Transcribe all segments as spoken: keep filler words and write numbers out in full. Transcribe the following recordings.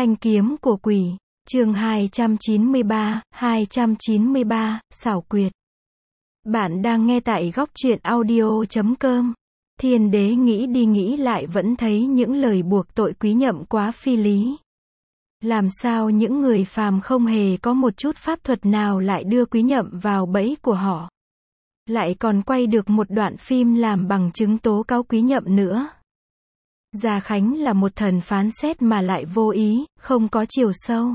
Thanh kiếm của quỷ, chương hai trăm chín mươi ba, hai trăm chín mươi ba, xảo quyệt. Bạn đang nghe tại góc truyện audio chấm com. Thiên đế nghĩ đi nghĩ lại vẫn thấy những lời buộc tội Quý Nhậm quá phi lý. Làm sao những người phàm không hề có một chút pháp thuật nào lại đưa Quý Nhậm vào bẫy của họ. Lại còn quay được một đoạn phim làm bằng chứng tố cáo Quý Nhậm nữa. Gia Khánh là một thần phán xét mà lại vô ý, không có chiều sâu.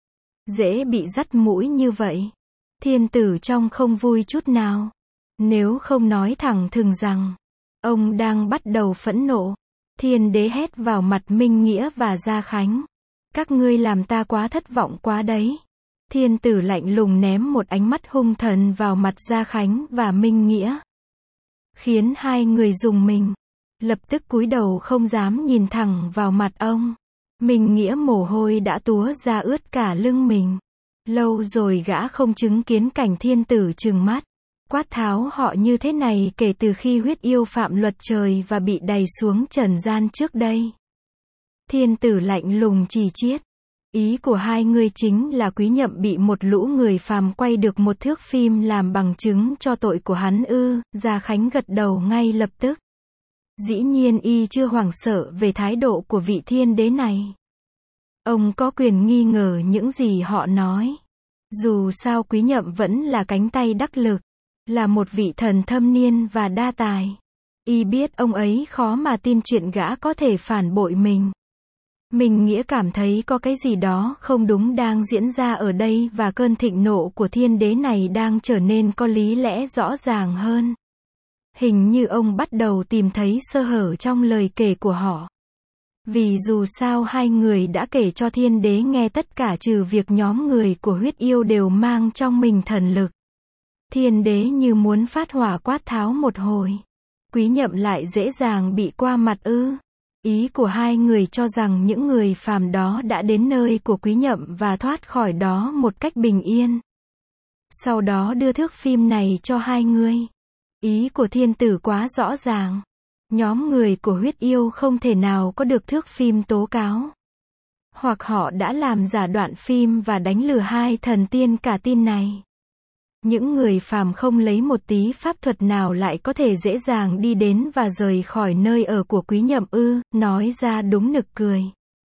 Dễ bị dắt mũi như vậy. Thiên tử trong không vui chút nào. Nếu không nói thẳng thừng rằng, ông đang bắt đầu phẫn nộ. Thiên đế hét vào mặt Minh Nghĩa và Gia Khánh. Các ngươi làm ta quá thất vọng quá đấy. Thiên tử lạnh lùng ném một ánh mắt hung thần vào mặt Gia Khánh và Minh Nghĩa. Khiến hai người rùng mình. Lập tức cúi đầu không dám nhìn thẳng vào mặt ông. Minh Nghĩa mồ hôi đã túa ra ướt cả lưng mình. Lâu rồi gã không chứng kiến cảnh thiên tử trừng mắt, quát tháo họ như thế này kể từ khi huyết yêu phạm luật trời và bị đày xuống trần gian trước đây. Thiên tử lạnh lùng chỉ chiết. Ý của hai người chính là Quý Nhậm bị một lũ người phàm quay được một thước phim làm bằng chứng cho tội của hắn ư? Gia Khánh gật đầu ngay lập tức. Dĩ nhiên y chưa hoảng sợ về thái độ của vị thiên đế này. Ông có quyền nghi ngờ những gì họ nói. Dù sao Quý Nhậm vẫn là cánh tay đắc lực, là một vị thần thâm niên và đa tài. Y biết ông ấy khó mà tin chuyện gã có thể phản bội mình. Mình nghĩa cảm thấy có cái gì đó không đúng đang diễn ra ở đây và cơn thịnh nộ của thiên đế này đang trở nên có lý lẽ rõ ràng hơn. Hình như ông bắt đầu tìm thấy sơ hở trong lời kể của họ. Vì dù sao hai người đã kể cho thiên đế nghe tất cả trừ việc nhóm người của huyết yêu đều mang trong mình thần lực. Thiên đế như muốn phát hỏa quát tháo một hồi. Quý Nhậm lại dễ dàng bị qua mặt ư? Ý của hai người cho rằng những người phàm đó đã đến nơi của Quý Nhậm và thoát khỏi đó một cách bình yên. Sau đó đưa thước phim này cho hai người. Ý của thiên tử quá rõ ràng. Nhóm người của huyết yêu không thể nào có được thước phim tố cáo. Hoặc họ đã làm giả đoạn phim và đánh lừa hai thần tiên cả tin này. Những người phàm không lấy một tí pháp thuật nào lại có thể dễ dàng đi đến và rời khỏi nơi ở của Quý Nhậm ư? Nói ra đúng nực cười.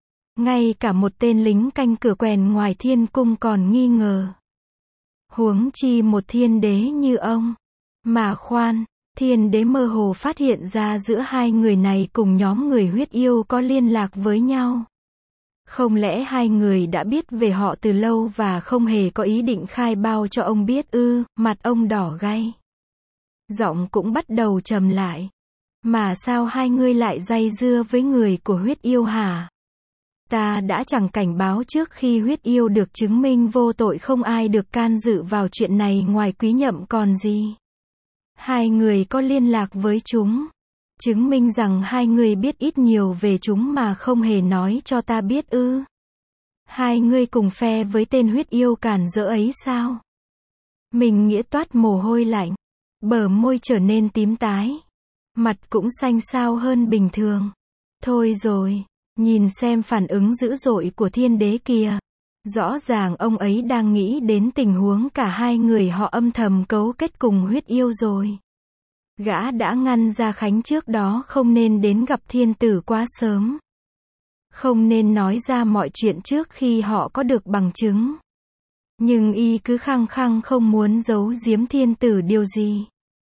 Ngay cả một tên lính canh cửa quèn ngoài thiên cung còn nghi ngờ. Huống chi một thiên đế như ông. Mà khoan, thiên đế mơ hồ phát hiện ra giữa hai người này cùng nhóm người huyết yêu có liên lạc với nhau. Không lẽ hai người đã biết về họ từ lâu và không hề có ý định khai bao cho ông biết ư? Mặt ông đỏ gay. Giọng cũng bắt đầu trầm lại. Mà sao hai ngươi lại dây dưa với người của huyết yêu hả? Ta đã chẳng cảnh báo trước khi huyết yêu được chứng minh vô tội không ai được can dự vào chuyện này ngoài Quý Nhậm còn gì. Hai người có liên lạc với chúng. Chứng minh rằng hai người biết ít nhiều về chúng mà không hề nói cho ta biết ư? Hai người cùng phe với tên huyết yêu cản rỡ ấy sao? Mình nghĩa toát mồ hôi lạnh. Bờ môi trở nên tím tái. Mặt cũng xanh xao hơn bình thường. Thôi rồi, nhìn xem phản ứng dữ dội của thiên đế kìa. Rõ ràng ông ấy đang nghĩ đến tình huống cả hai người họ âm thầm cấu kết cùng huyết yêu rồi. Gã đã ngăn Gia Khánh trước đó không nên đến gặp thiên tử quá sớm. Không nên nói ra mọi chuyện trước khi họ có được bằng chứng. Nhưng y cứ khăng khăng không muốn giấu giếm thiên tử điều gì.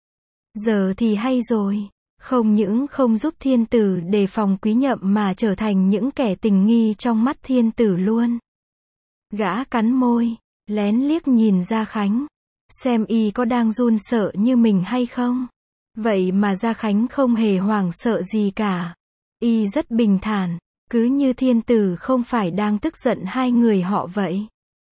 Giờ thì hay rồi. Không những không giúp thiên tử đề phòng Quý Nhậm mà trở thành những kẻ tình nghi trong mắt thiên tử luôn. Gã cắn môi, lén liếc nhìn Gia Khánh. Xem y có đang run sợ như mình hay không. Vậy mà Gia Khánh không hề hoảng sợ gì cả. Y rất bình thản, cứ như thiên tử không phải đang tức giận hai người họ vậy.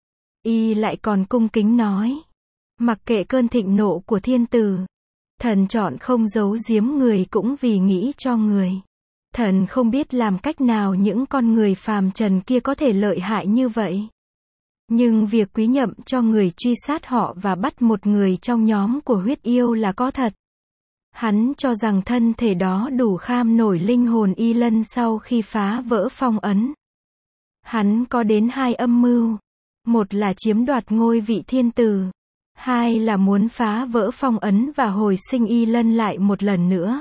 Y lại còn cung kính nói. Mặc kệ cơn thịnh nộ của thiên tử. Thần chọn không giấu giếm người cũng vì nghĩ cho người. Thần không biết làm cách nào những con người phàm trần kia có thể lợi hại như vậy. Nhưng việc Quý Nhậm cho người truy sát họ và bắt một người trong nhóm của huyết yêu là có thật. Hắn cho rằng thân thể đó đủ kham nổi linh hồn Y Lân sau khi phá vỡ phong ấn. Hắn có đến hai âm mưu. Một là chiếm đoạt ngôi vị thiên tử. Hai là muốn phá vỡ phong ấn và hồi sinh Y Lân lại một lần nữa.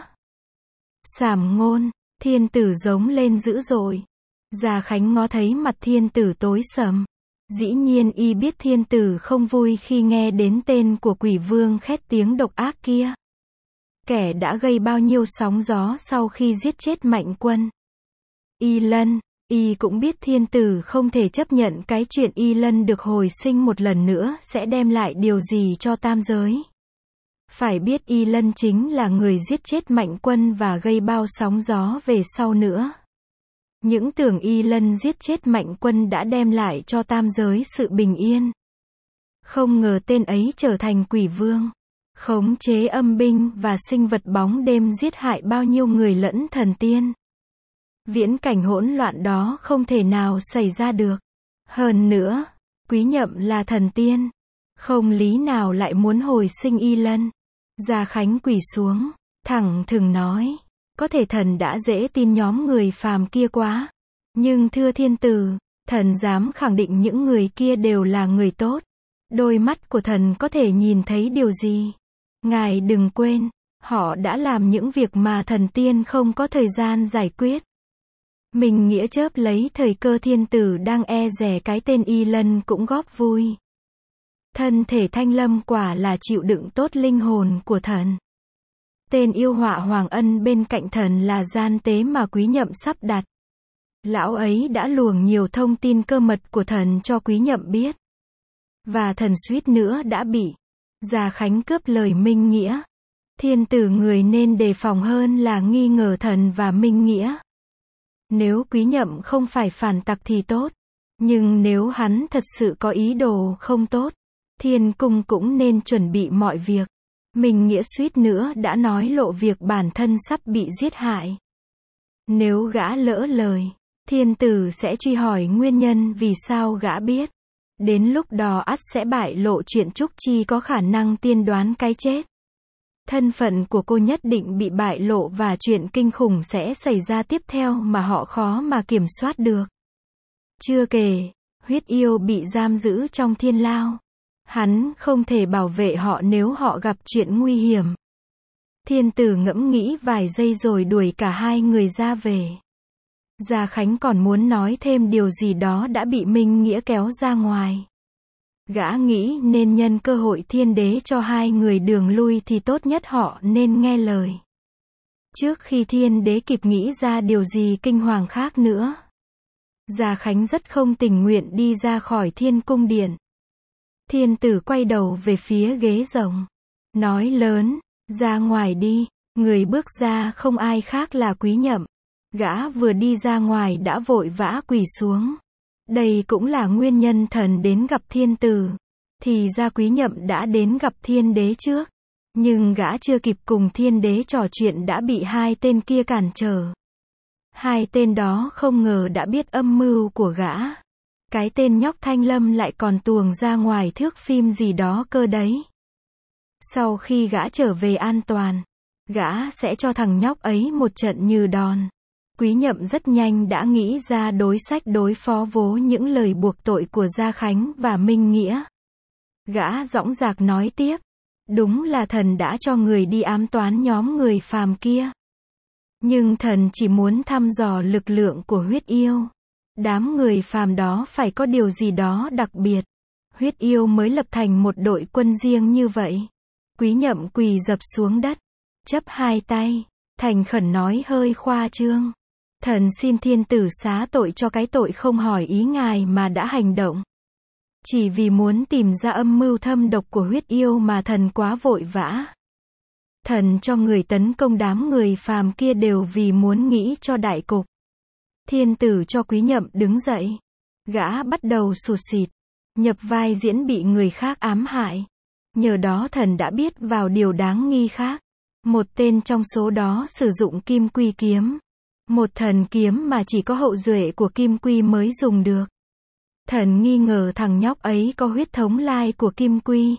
Sảm ngôn, thiên tử giống lên dữ dội. Gia Khánh ngó thấy mặt thiên tử tối sầm. Dĩ nhiên y biết thiên tử không vui khi nghe đến tên của quỷ vương khét tiếng độc ác kia. Kẻ đã gây bao nhiêu sóng gió sau khi giết chết Mạnh Quân. Y Lân, y cũng biết thiên tử không thể chấp nhận cái chuyện Y Lân được hồi sinh một lần nữa sẽ đem lại điều gì cho tam giới. Phải biết Y Lân chính là người giết chết Mạnh Quân và gây bao sóng gió về sau nữa. Những tưởng Y Lân giết chết Mạnh Quân đã đem lại cho tam giới sự bình yên. Không ngờ tên ấy trở thành quỷ vương, khống chế âm binh và sinh vật bóng đêm giết hại bao nhiêu người lẫn thần tiên. Viễn cảnh hỗn loạn đó không thể nào xảy ra được. Hơn nữa, Quý Nhậm là thần tiên, không lý nào lại muốn hồi sinh Y Lân. Gia Khánh quỳ xuống, thẳng thừng nói, có thể thần đã dễ tin nhóm người phàm kia quá. Nhưng thưa thiên tử, thần dám khẳng định những người kia đều là người tốt. Đôi mắt của thần có thể nhìn thấy điều gì? Ngài đừng quên, họ đã làm những việc mà thần tiên không có thời gian giải quyết. Mình Nghĩa chớp lấy thời cơ thiên tử đang e dè cái tên Y Lân cũng góp vui. Thân thể Thanh Lâm quả là chịu đựng tốt linh hồn của thần. Tên yêu họa Hoàng Ân bên cạnh thần là gian tế mà Quý Nhậm sắp đặt. Lão ấy đã luồng nhiều thông tin cơ mật của thần cho Quý Nhậm biết. Và thần suýt nữa đã bị Gia Khánh cướp lời Minh Nghĩa. Thiên tử người nên đề phòng hơn là nghi ngờ thần và Minh Nghĩa. Nếu Quý Nhậm không phải phản tặc thì tốt. Nhưng nếu hắn thật sự có ý đồ không tốt, Thiên Cung cũng nên chuẩn bị mọi việc. Minh Nghĩa suýt nữa đã nói lộ việc bản thân sắp bị giết hại. Nếu gã lỡ lời, thiên tử sẽ truy hỏi nguyên nhân vì sao gã biết. Đến lúc đó ắt sẽ bại lộ chuyện Trúc Chi có khả năng tiên đoán cái chết. Thân phận của cô nhất định bị bại lộ và chuyện kinh khủng sẽ xảy ra tiếp theo mà họ khó mà kiểm soát được. Chưa kể, huyết yêu bị giam giữ trong thiên lao. Hắn không thể bảo vệ họ nếu họ gặp chuyện nguy hiểm. Thiên tử ngẫm nghĩ vài giây rồi đuổi cả hai người ra về. Gia Khánh còn muốn nói thêm điều gì đó đã bị Minh Nghĩa kéo ra ngoài. Gã nghĩ nên nhân cơ hội thiên đế cho hai người đường lui thì tốt nhất họ nên nghe lời. Trước khi thiên đế kịp nghĩ ra điều gì kinh hoàng khác nữa. Gia Khánh rất không tình nguyện đi ra khỏi Thiên Cung điện. Thiên tử quay đầu về phía ghế rồng. Nói lớn, ra ngoài đi. Người bước ra không ai khác là Quý Nhậm. Gã vừa đi ra ngoài đã vội vã quỳ xuống. Đây cũng là nguyên nhân thần đến gặp thiên tử. Thì ra Quý Nhậm đã đến gặp thiên đế trước. Nhưng gã chưa kịp cùng thiên đế trò chuyện đã bị hai tên kia cản trở. Hai tên đó không ngờ đã biết âm mưu của gã. Cái tên nhóc Thanh Lâm lại còn tuồng ra ngoài thước phim gì đó cơ đấy. Sau khi gã trở về an toàn, gã sẽ cho thằng nhóc ấy một trận như đòn. Quý Nhậm rất nhanh đã nghĩ ra đối sách đối phó vố những lời buộc tội của Gia Khánh và Minh Nghĩa. Gã dõng dạc nói tiếp, đúng là thần đã cho người đi ám toán nhóm người phàm kia. Nhưng thần chỉ muốn thăm dò lực lượng của huyết yêu. Đám người phàm đó phải có điều gì đó đặc biệt. Huyết yêu mới lập thành một đội quân riêng như vậy. Quý Nhậm quỳ dập xuống đất, chắp hai tay, thành khẩn nói hơi khoa trương. Thần xin thiên tử xá tội cho cái tội không hỏi ý ngài mà đã hành động. Chỉ vì muốn tìm ra âm mưu thâm độc của huyết yêu mà thần quá vội vã. Thần cho người tấn công đám người phàm kia đều vì muốn nghĩ cho đại cục. Thiên tử cho Quý Nhậm đứng dậy. Gã bắt đầu sụt sịt, nhập vai diễn bị người khác ám hại. Nhờ đó thần đã biết vào điều đáng nghi khác. Một tên trong số đó sử dụng kim quy kiếm. Một thần kiếm mà chỉ có hậu duệ của kim quy mới dùng được. Thần nghi ngờ thằng nhóc ấy có huyết thống lai của kim quy.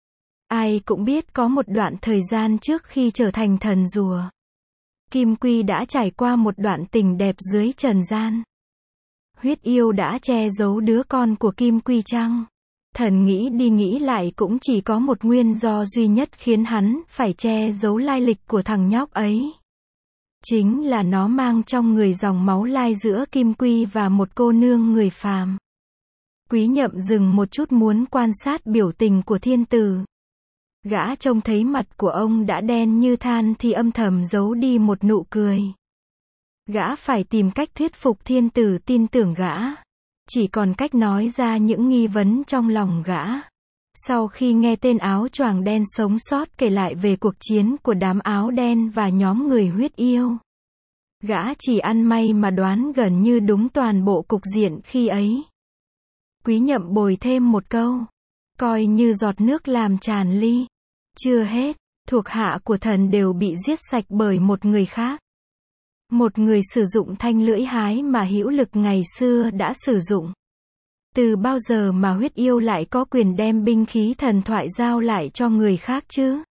Ai cũng biết có một đoạn thời gian trước khi trở thành thần rùa, Kim Quy đã trải qua một đoạn tình đẹp dưới trần gian. Huyết yêu đã che giấu đứa con của Kim Quy chăng? Thần nghĩ đi nghĩ lại cũng chỉ có một nguyên do duy nhất khiến hắn phải che giấu lai lịch của thằng nhóc ấy. Chính là nó mang trong người dòng máu lai giữa Kim Quy và một cô nương người phàm. Quý Nhậm dừng một chút muốn quan sát biểu tình của thiên tử. Gã trông thấy mặt của ông đã đen như than thì âm thầm giấu đi một nụ cười. Gã phải tìm cách thuyết phục thiên tử tin tưởng gã. Chỉ còn cách nói ra những nghi vấn trong lòng gã. Sau khi nghe tên áo choàng đen sống sót kể lại về cuộc chiến của đám áo đen và nhóm người huyết yêu, gã chỉ ăn may mà đoán gần như đúng toàn bộ cục diện khi ấy. Quý Nhậm bồi thêm một câu, coi như giọt nước làm tràn ly. Chưa hết, thuộc hạ của thần đều bị giết sạch bởi một người khác. Một người sử dụng thanh lưỡi hái mà hữu lực ngày xưa đã sử dụng. Từ bao giờ mà huyết yêu lại có quyền đem binh khí thần thoại giao lại cho người khác chứ?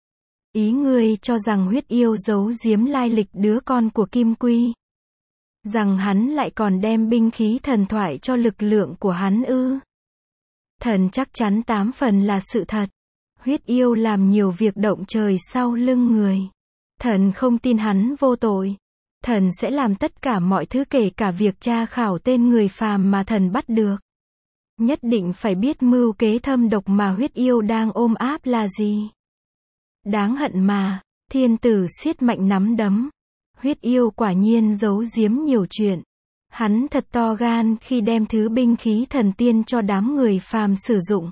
Ý ngươi cho rằng huyết yêu giấu giếm lai lịch đứa con của Kim Quy? Rằng hắn lại còn đem binh khí thần thoại cho lực lượng của hắn ư? Thần chắc chắn tám phần là sự thật. Huyết yêu làm nhiều việc động trời sau lưng người. Thần không tin hắn vô tội. Thần sẽ làm tất cả mọi thứ kể cả việc tra khảo tên người phàm mà thần bắt được. Nhất định phải biết mưu kế thâm độc mà huyết yêu đang ôm áp là gì. Đáng hận mà, thiên tử siết mạnh nắm đấm. Huyết yêu quả nhiên giấu giếm nhiều chuyện. Hắn thật to gan khi đem thứ binh khí thần tiên cho đám người phàm sử dụng.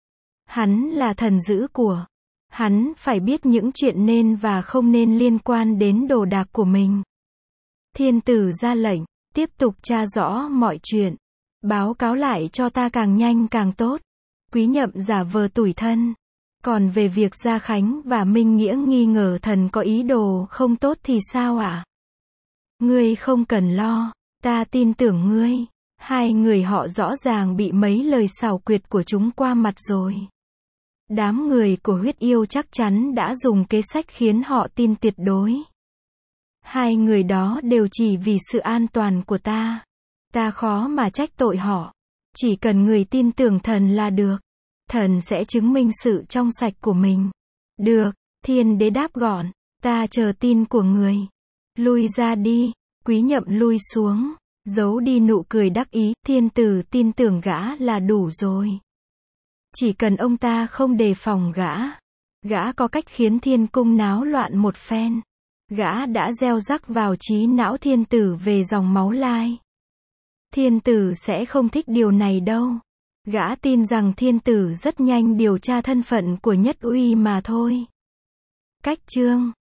Hắn là thần giữ của. Hắn phải biết những chuyện nên và không nên liên quan đến đồ đạc của mình. Thiên tử ra lệnh, tiếp tục tra rõ mọi chuyện. Báo cáo lại cho ta càng nhanh càng tốt. Quý Nhậm giả vờ tủi thân. Còn về việc Gia Khánh và Minh Nghĩa nghi ngờ thần có ý đồ không tốt thì sao ạ? À? Ngươi không cần lo, ta tin tưởng ngươi. Hai người họ rõ ràng bị mấy lời xảo quyệt của chúng qua mặt rồi. Đám người của huyết yêu chắc chắn đã dùng kế sách khiến họ tin tuyệt đối. Hai người đó đều chỉ vì sự an toàn của ta. Ta khó mà trách tội họ. Chỉ cần người tin tưởng thần là được. Thần sẽ chứng minh sự trong sạch của mình. Được, thiên đế đáp gọn. Ta chờ tin của người. Lui ra đi. Quý Nhậm lui xuống. Giấu đi nụ cười đắc ý. Thiên tử tin tưởng gã là đủ rồi. Chỉ cần ông ta không đề phòng gã. Gã có cách khiến thiên cung náo loạn một phen. Gã đã gieo rắc vào trí não thiên tử về dòng máu lai. Thiên tử sẽ không thích điều này đâu. Gã tin rằng thiên tử rất nhanh điều tra thân phận của Nhất Uy mà thôi. Cách chương